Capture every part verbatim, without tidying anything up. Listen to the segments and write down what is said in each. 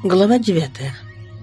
Глава девятая.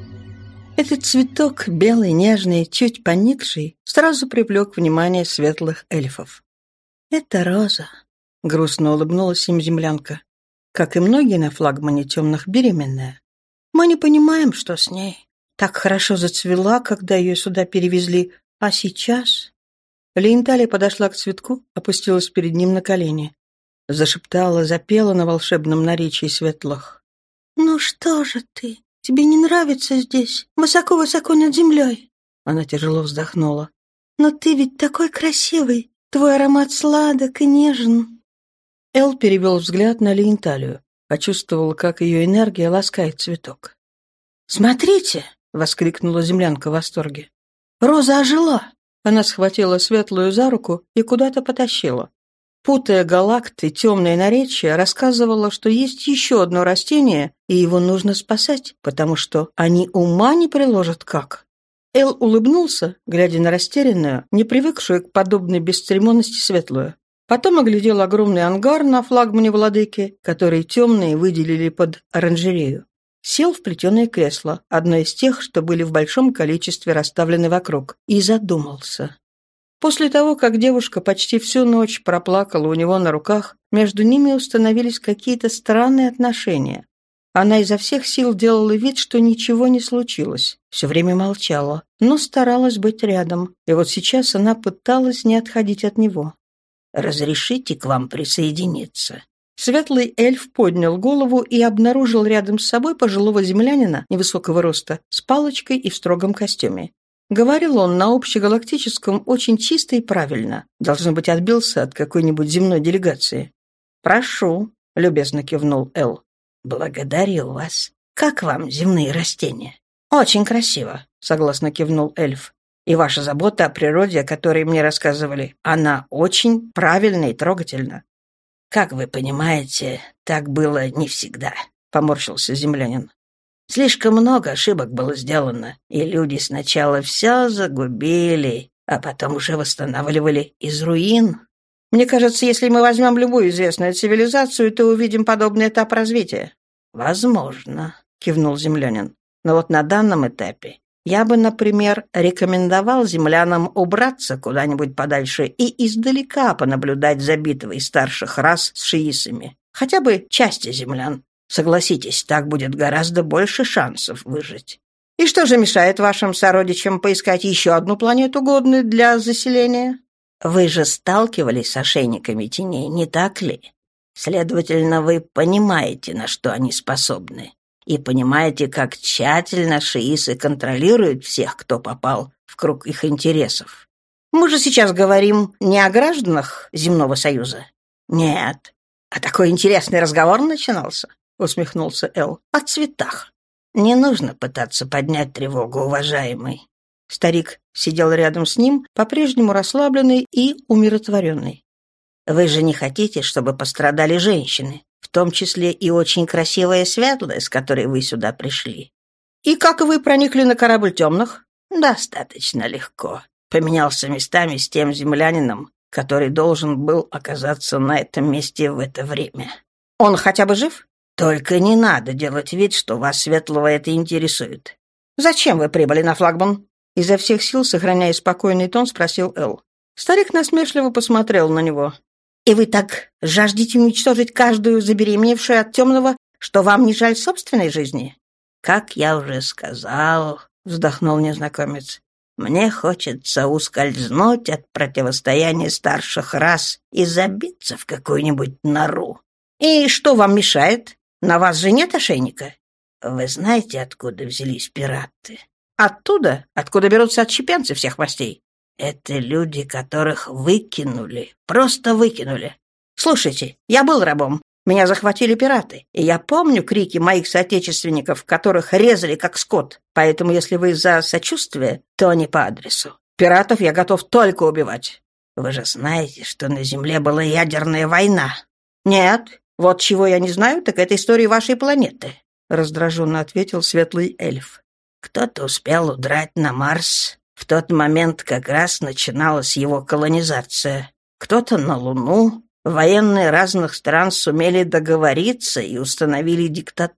Этот цветок, белый, нежный, чуть поникший, сразу привлек внимание светлых эльфов. «Это роза», — грустно улыбнулась им землянка. «Как и многие на флагмане темных, беременная. Мы не понимаем, что с ней. Так хорошо зацвела, когда ее сюда перевезли, а сейчас...» Лейнталия подошла к цветку, опустилась перед ним на колени. Зашептала, запела на волшебном наречии светлых. «Ну что же ты? Тебе не нравится здесь? Высоко-высоко над землей?» Она тяжело вздохнула. «Но ты ведь такой красивый. Твой аромат сладок и нежен». Эл перевел взгляд на Лейнталию, почувствовал, как ее энергия ласкает цветок. «Смотрите!» — воскликнула землянка в восторге. «Роза ожила!» Она схватила светлую за руку и куда-то потащила. Путая галакты, темное наречие рассказывала, что есть еще одно растение, и его нужно спасать, потому что они ума не приложат как. Эл улыбнулся, глядя на растерянную, не привыкшую к подобной бесцеремонности светлую. Потом оглядел огромный ангар на флагмане владыки, который темные выделили под оранжерею. Сел в плетеное кресло, одно из тех, что были в большом количестве расставлены вокруг, и задумался. После того, как девушка почти всю ночь проплакала у него на руках, между ними установились какие-то странные отношения. Она изо всех сил делала вид, что ничего не случилось, все время молчала, но старалась быть рядом, и вот сейчас она пыталась не отходить от него. «Разрешите к вам присоединиться?» Светлый эльф поднял голову и обнаружил рядом с собой пожилого землянина невысокого роста с палочкой и в строгом костюме. Говорил он на общегалактическом очень чисто и правильно. Должно быть, отбился от какой-нибудь земной делегации. «Прошу», — любезно кивнул Эл. «Благодарю вас. Как вам земные растения?» «Очень красиво», — согласно кивнул эльф. «И ваша забота о природе, о которой мне рассказывали, она очень правильна и трогательна». «Как вы понимаете, так было не всегда», — поморщился землянин. Слишком много ошибок было сделано, и люди сначала все загубили, а потом уже восстанавливали из руин. Мне кажется, если мы возьмем любую известную цивилизацию, то увидим подобный этап развития. Возможно, кивнул землянин. Но вот на данном этапе я бы, например, рекомендовал землянам убраться куда-нибудь подальше и издалека понаблюдать за битвой старших рас с шиисами. Хотя бы части землян. Согласитесь, так будет гораздо больше шансов выжить. И что же мешает вашим сородичам поискать еще одну планету, годную для заселения? Вы же сталкивались с ошейниками теней, не так ли? Следовательно, вы понимаете, на что они способны. И понимаете, как тщательно шиисы контролируют всех, кто попал в круг их интересов. Мы же сейчас говорим не о гражданах Земного Союза. Нет. А такой интересный разговор начинался. — усмехнулся Эл, — «о цветах. Не нужно пытаться поднять тревогу, уважаемый». Старик сидел рядом с ним, по-прежнему расслабленный и умиротворенный. «Вы же не хотите, чтобы пострадали женщины, в том числе и очень красивая светлая, с которой вы сюда пришли. И как вы проникли на корабль темных?» «Достаточно легко. Поменялся местами с тем землянином, который должен был оказаться на этом месте в это время». «Он хотя бы жив?» «Только не надо делать вид, что вас, светлого, это интересует». «Зачем вы прибыли на флагман?» Изо всех сил, сохраняя спокойный тон, спросил Эл. Старик насмешливо посмотрел на него. «И вы так жаждете уничтожить каждую забеременевшую от темного, что вам не жаль собственной жизни?» «Как я уже сказал», — вздохнул незнакомец, «мне хочется ускользнуть от противостояния старших рас и забиться в какую-нибудь нору». «И что вам мешает? На вас же нет ошейника?» «Вы знаете, откуда взялись пираты?» «Оттуда, откуда берутся отщепенцы всех мастей». «Это люди, которых выкинули, просто выкинули. Слушайте, я был рабом, меня захватили пираты, и я помню крики моих соотечественников, которых резали как скот, поэтому если вы за сочувствие, то не по адресу. Пиратов я готов только убивать». «Вы же знаете, что на Земле была ядерная война?» «Нет, вот чего я не знаю, так это история вашей планеты», — раздраженно ответил светлый эльф. «Кто-то успел удрать на Марс. В тот момент как раз начиналась его колонизация. Кто-то на Луну. Военные разных стран сумели договориться и установили диктатуру.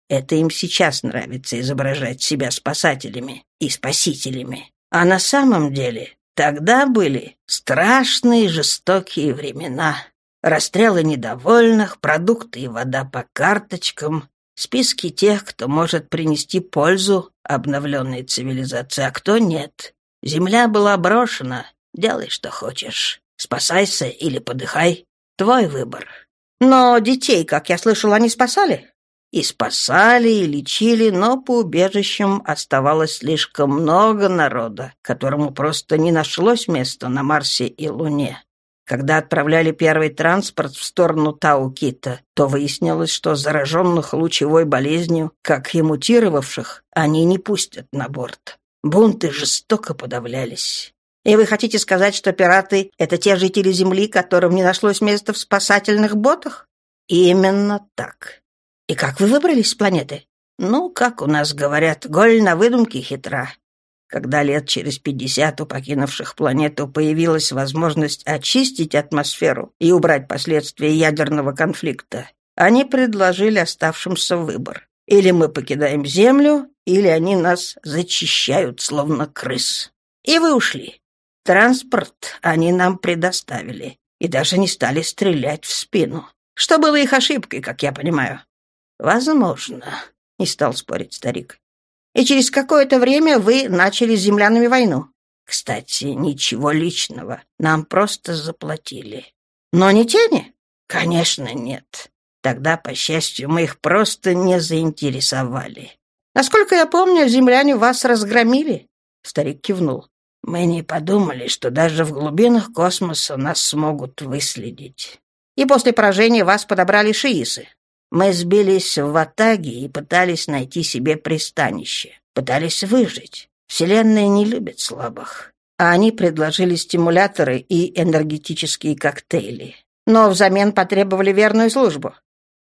Это им сейчас нравится изображать себя спасателями и спасителями. А на самом деле тогда были страшные жестокие времена. Расстрелы недовольных, продукты и вода по карточкам, списки тех, кто может принести пользу обновленной цивилизации, а кто нет. Земля была брошена. Делай, что хочешь. Спасайся или подыхай. Твой выбор. Но детей, как я слышал, они спасали? И спасали, и лечили, но по убежищам оставалось слишком много народа, которому просто не нашлось места на Марсе и Луне. Когда отправляли первый транспорт в сторону Тау-Кита, то выяснилось, что зараженных лучевой болезнью, как и мутировавших, они не пустят на борт. Бунты жестоко подавлялись. И вы хотите сказать, что пираты — это те жители Земли, которым не нашлось места в спасательных ботах? Именно так. И как вы выбрались с планеты? Ну, как у нас говорят, голь на выдумке хитра. Когда лет через пятьдесят у покинувших планету появилась возможность очистить атмосферу и убрать последствия ядерного конфликта, они предложили оставшимся выбор. Или мы покидаем Землю, или они нас зачищают, словно крыс. И вы ушли. Транспорт они нам предоставили и даже не стали стрелять в спину. Что было их ошибкой, как я понимаю. Возможно, не стал спорить старик. И через какое-то время вы начали с землянами войну. Кстати, ничего личного. Нам просто заплатили. Но не тени? Конечно, нет. Тогда, по счастью, мы их просто не заинтересовали. Насколько я помню, земляне вас разгромили. Старик кивнул. Мы не подумали, что даже в глубинах космоса нас смогут выследить. И после поражения вас подобрали шиисы. Мы сбились в ватаги и пытались найти себе пристанище. Пытались выжить. Вселенная не любит слабых. А они предложили стимуляторы и энергетические коктейли. Но взамен потребовали верную службу.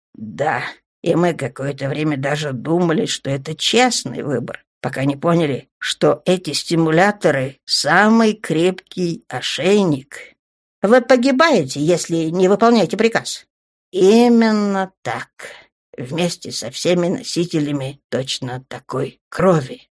Да, и мы какое-то время даже думали, что это честный выбор, пока не поняли, что эти стимуляторы — самый крепкий ошейник. Вы погибаете, если не выполняете приказ. Именно так. Вместе со всеми носителями точно такой крови.